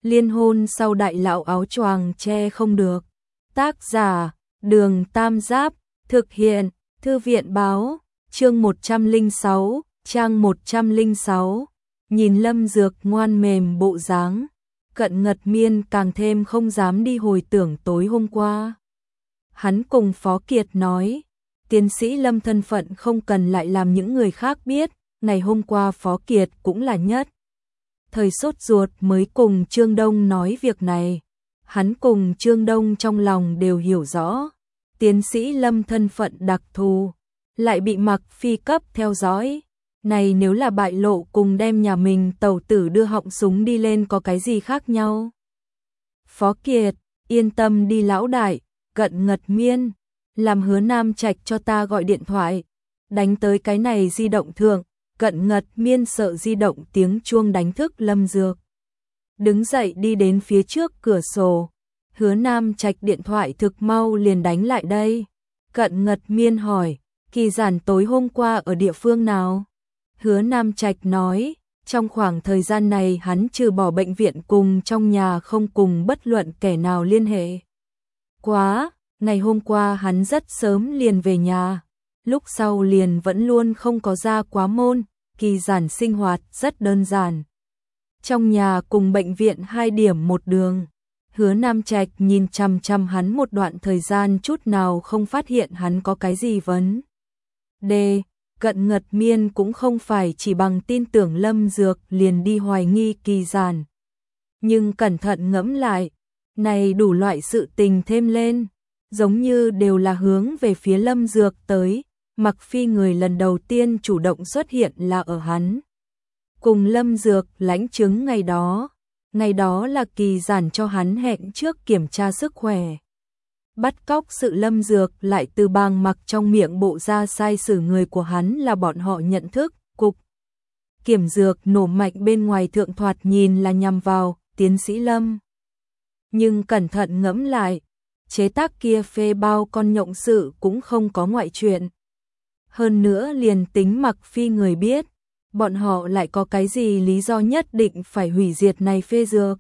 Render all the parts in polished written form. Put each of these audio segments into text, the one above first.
Liên hôn sau đại lão áo choàng che không được. Tác giả, Đường Tam Giáp, thực hiện, Thư viện báo, chương 106, trang 106. Nhìn Lâm Dược ngoan mềm bộ dáng, Cận Ngật Miên càng thêm không dám đi hồi tưởng tối hôm qua. Hắn cùng Phó Kiệt nói, tiến sĩ Lâm thân phận không cần lại làm những người khác biết, ngày hôm qua Phó Kiệt cũng là nhất thời sốt ruột mới cùng Trương Đông nói việc này. Hắn cùng Trương Đông trong lòng đều hiểu rõ, tiến sĩ Lâm thân phận đặc thù, lại bị Mặc Phi cấp theo dõi. Này nếu là bại lộ cùng đem nhà mình tẩu tử đưa họng súng đi lên có cái gì khác nhau? Phó Kiệt, yên tâm đi lão đại, Cận Ngật Miên, làm Hứa Nam Trạch cho ta gọi điện thoại, đánh tới cái này di động thượng. Cận Ngật Miên sợ di động tiếng chuông đánh thức Lâm Dược. Đứng dậy đi đến phía trước cửa sổ. Hứa Nam Trạch điện thoại thực mau liền đánh lại đây. Cận Ngật Miên hỏi, Kỳ Giản tối hôm qua ở địa phương nào? Hứa Nam Trạch nói, trong khoảng thời gian này hắn trừ bỏ bệnh viện cùng trong nhà không cùng bất luận kẻ nào liên hệ. Quá, ngày hôm qua hắn rất sớm liền về nhà. Lúc sau liền vẫn luôn không có ra quá môn, Kỳ Giản sinh hoạt rất đơn giản. Trong nhà cùng bệnh viện 2 điểm một đường. Hứa Nam Trạch nhìn chằm chằm hắn một đoạn thời gian chút nào không phát hiện hắn có cái gì vấn đề. Cận Ngật Miên cũng không phải chỉ bằng tin tưởng Lâm Dược liền đi hoài nghi Kỳ Giản. Nhưng cẩn thận ngẫm lại, này đủ loại sự tình thêm lên, giống như đều là hướng về phía Lâm Dược tới. Mặc Phi người lần đầu tiên chủ động xuất hiện là ở hắn cùng Lâm Dược lãnh chứng ngày đó là Kỳ Giản cho hắn hẹn trước kiểm tra sức khỏe. Bắt cóc sự Lâm Dược lại từ bàng Mặc trong miệng bộ ra sai sử người của hắn là bọn họ nhận thức. Cục kiểm dược nổ mạnh bên ngoài thượng thoạt nhìn là nhằm vào tiến sĩ Lâm. Nhưng cẩn thận ngẫm lại, chế tác kia phê bao con nhộng sự cũng không có ngoại chuyện. Hơn nữa liền tính Mặc Phi người biết, bọn họ lại có cái gì lý do nhất định phải hủy diệt này phê dược.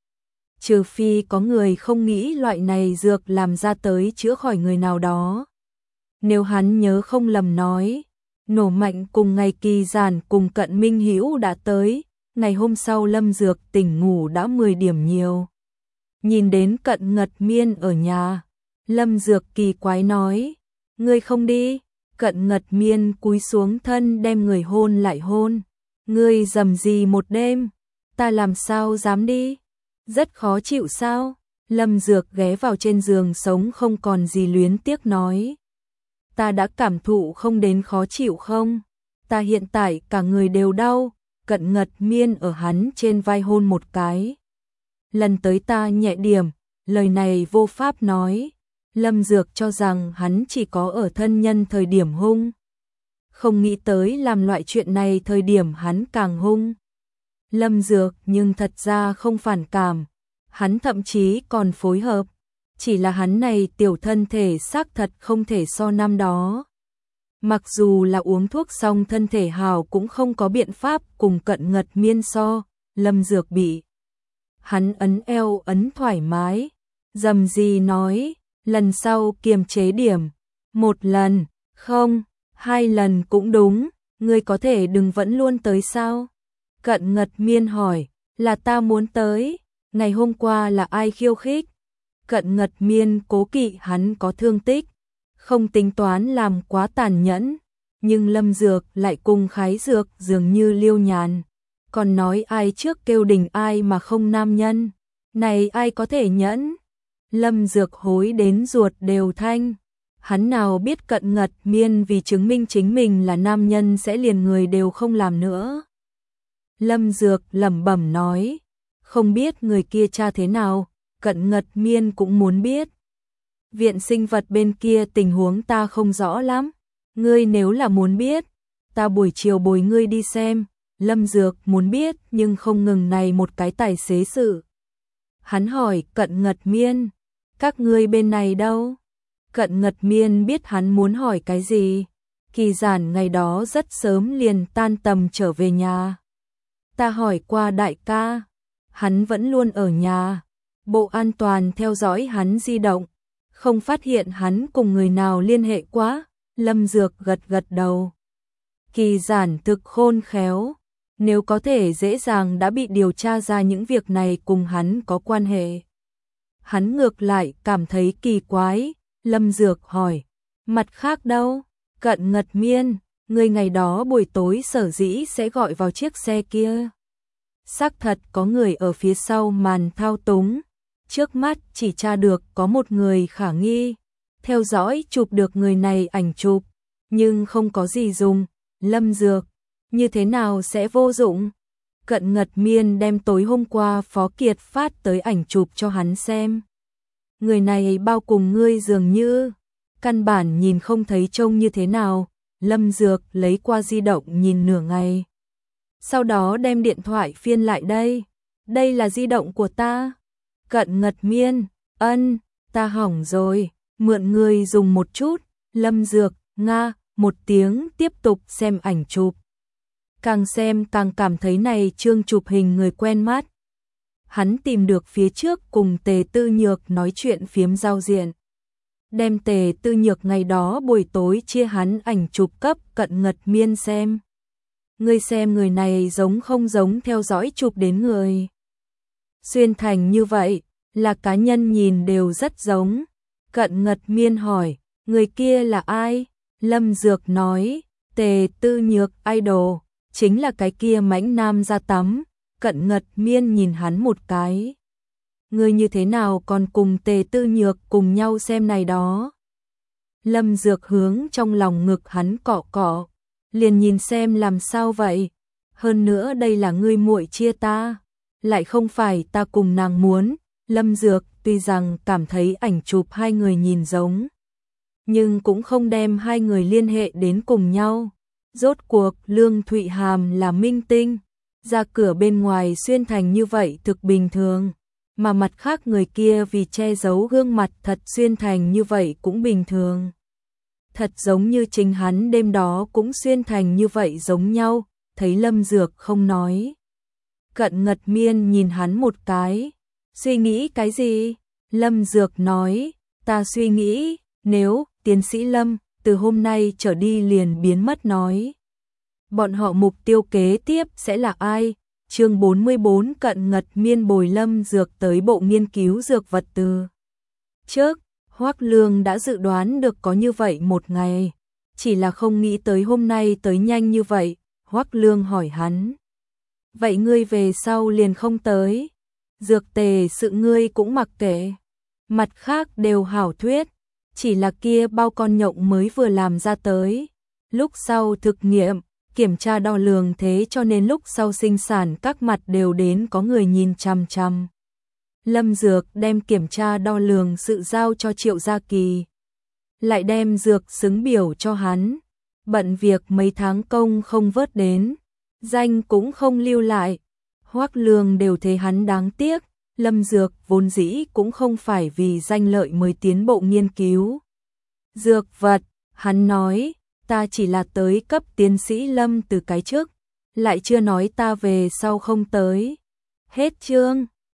Trừ phi có người không nghĩ loại này dược làm ra tới chữa khỏi người nào đó. Nếu hắn nhớ không lầm nói, nổ mạnh cùng ngày Kỳ Giản cùng Cận Minh Hữu đã tới, ngày hôm sau Lâm Dược tỉnh ngủ đã 10 điểm nhiều. Nhìn đến Cận Ngật Miên ở nhà, Lâm Dược kỳ quái nói, ngươi không đi? Cận Ngật Miên cúi xuống thân đem người hôn lại hôn. Ngươi dầm gì một đêm, ta làm sao dám đi? Rất khó chịu sao? Lâm Dược ghé vào trên giường sống không còn gì luyến tiếc nói. Ta đã cảm thụ không đến khó chịu không? Ta hiện tại cả người đều đau. Cận Ngật Miên ở hắn trên vai hôn một cái. Lần tới ta nhẹ điểm, lời này vô pháp nói. Lâm Dược cho rằng hắn chỉ có ở thân nhân thời điểm hung. Không nghĩ tới làm loại chuyện này thời điểm hắn càng hung. Lâm Dược nhưng thật ra không phản cảm. Hắn thậm chí còn phối hợp. Chỉ là hắn này tiểu thân thể xác thật không thể so năm đó. Mặc dù là uống thuốc xong thân thể hào cũng không có biện pháp cùng Cận Ngật Miên so. Lâm Dược bị hắn ấn eo ấn thoải mái. Dầm gì nói, lần sau kiềm chế điểm. 1 lần, không, 2 lần cũng đúng, ngươi có thể đừng vẫn luôn tới sao? Cận Ngật Miên hỏi, là ta muốn tới, ngày hôm qua là ai khiêu khích? Cận Ngật Miên cố kỵ hắn có thương tích, không tính toán làm quá tàn nhẫn, nhưng Lâm Dược lại cùng Khái Dược dường như liêu nhàn. Còn nói ai trước kêu đình ai mà không nam nhân, này ai có thể nhẫn? Lâm Dược hối đến ruột đều thanh. Hắn nào biết Cận Ngật Miên vì chứng minh chính mình là nam nhân sẽ liền người đều không làm nữa. Lâm Dược lẩm bẩm nói, không biết người kia tra thế nào, Cận Ngật Miên cũng muốn biết. Viện sinh vật bên kia tình huống ta không rõ lắm, ngươi nếu là muốn biết, ta buổi chiều bồi ngươi đi xem. Lâm Dược muốn biết nhưng không ngừng này một cái tài xế sự. Hắn hỏi Cận Ngật Miên, các ngươi bên này đâu? Cận Ngật Miên biết hắn muốn hỏi cái gì. Kỳ Giản ngày đó rất sớm liền tan tầm trở về nhà. Ta hỏi qua đại ca, hắn vẫn luôn ở nhà. Bộ an toàn theo dõi hắn di động, không phát hiện hắn cùng người nào liên hệ quá. Lâm Dược gật gật đầu. Kỳ giản thực khôn khéo, nếu có thể dễ dàng đã bị điều tra ra những việc này cùng hắn có quan hệ. Hắn ngược lại cảm thấy kỳ quái. Lâm Dược hỏi, mặt khác đâu? Cận Ngật Miên, người ngày đó buổi tối sở dĩ sẽ gọi vào chiếc xe kia. Xác thật có người ở phía sau màn thao túng. Trước mắt chỉ tra được có một người khả nghi. Theo dõi chụp được người này ảnh chụp, nhưng không có gì dùng. Lâm Dược, như thế nào sẽ vô dụng? Cận Ngật Miên đem tối hôm qua Phó Kiệt phát tới ảnh chụp cho hắn xem. Người này bao cùng ngươi dường như, căn bản nhìn không thấy trông như thế nào. Lâm Dược lấy qua di động nhìn nửa ngày. Sau đó đem điện thoại phiên lại đây. Đây là di động của ta. Cận Ngật Miên, ân, ta hỏng rồi, mượn ngươi dùng một chút. Lâm Dược, nga, một tiếng tiếp tục xem ảnh chụp. Càng xem càng cảm thấy này chương chụp hình người quen mắt. Hắn tìm được phía trước cùng Tề Tư Nhược nói chuyện phiếm giao diện. Đem Tề Tư Nhược ngày đó buổi tối chia hắn ảnh chụp cấp Cận Ngật Miên xem. Ngươi xem người này giống không giống theo dõi chụp đến người. Xuyên thành như vậy, là cá nhân nhìn đều rất giống. Cận Ngật Miên hỏi, người kia là ai? Lâm Dược nói, Tề Tư Nhược idol, chính là cái kia mãnh nam ra tắm. Cận Ngật Miên nhìn hắn một cái. Ngươi như thế nào còn cùng Tề Tư Nhược cùng nhau xem này đó? Lâm Dược hướng trong lòng ngực hắn cọ cọ, liền nhìn xem làm sao vậy? Hơn nữa đây là ngươi muội chia ta, lại không phải ta cùng nàng muốn. Lâm Dược tuy rằng cảm thấy ảnh chụp hai người nhìn giống, nhưng cũng không đem hai người liên hệ đến cùng nhau. Rốt cuộc Lương Thụy Hàm là minh tinh, ra cửa bên ngoài xuyên thành như vậy thực bình thường, mà mặt khác người kia vì che giấu gương mặt thật xuyên thành như vậy cũng bình thường. Thật giống như chính hắn đêm đó cũng xuyên thành như vậy giống nhau. Thấy Lâm Dược không nói, Cận Ngật Miên nhìn hắn một cái. Suy nghĩ cái gì? Lâm Dược nói, ta suy nghĩ, nếu tiến sĩ Lâm từ hôm nay trở đi liền biến mất nói, bọn họ mục tiêu kế tiếp sẽ là ai? Chương 44 Cận Ngật Miên bồi Lâm Dược tới bộ nghiên cứu dược vật từ trước. Hoắc Lương đã dự đoán được có như vậy một ngày, chỉ là không nghĩ tới hôm nay tới nhanh như vậy. Hoắc Lương hỏi hắn, vậy ngươi về sau liền không tới? Dược tề sự ngươi cũng mặc kệ, mặt khác đều hảo thuyết, chỉ là kia bao con nhộng mới vừa làm ra tới, lúc sau thực nghiệm, kiểm tra đo lường, thế cho nên lúc sau sinh sản các mặt đều đến có người nhìn chằm chằm. Lâm Dược đem kiểm tra đo lường sự giao cho Triệu Gia Kỳ, lại đem dược xứng biểu cho hắn, bận việc mấy tháng công không vớt đến, danh cũng không lưu lại. Hoắc Lương đều thấy hắn đáng tiếc. Lâm Dược vốn dĩ cũng không phải vì danh lợi mới tiến bộ nghiên cứu dược vật, hắn nói, ta chỉ là tới cấp tiến sĩ Lâm từ cái trước, lại chưa nói ta về sau không tới. Hết chương.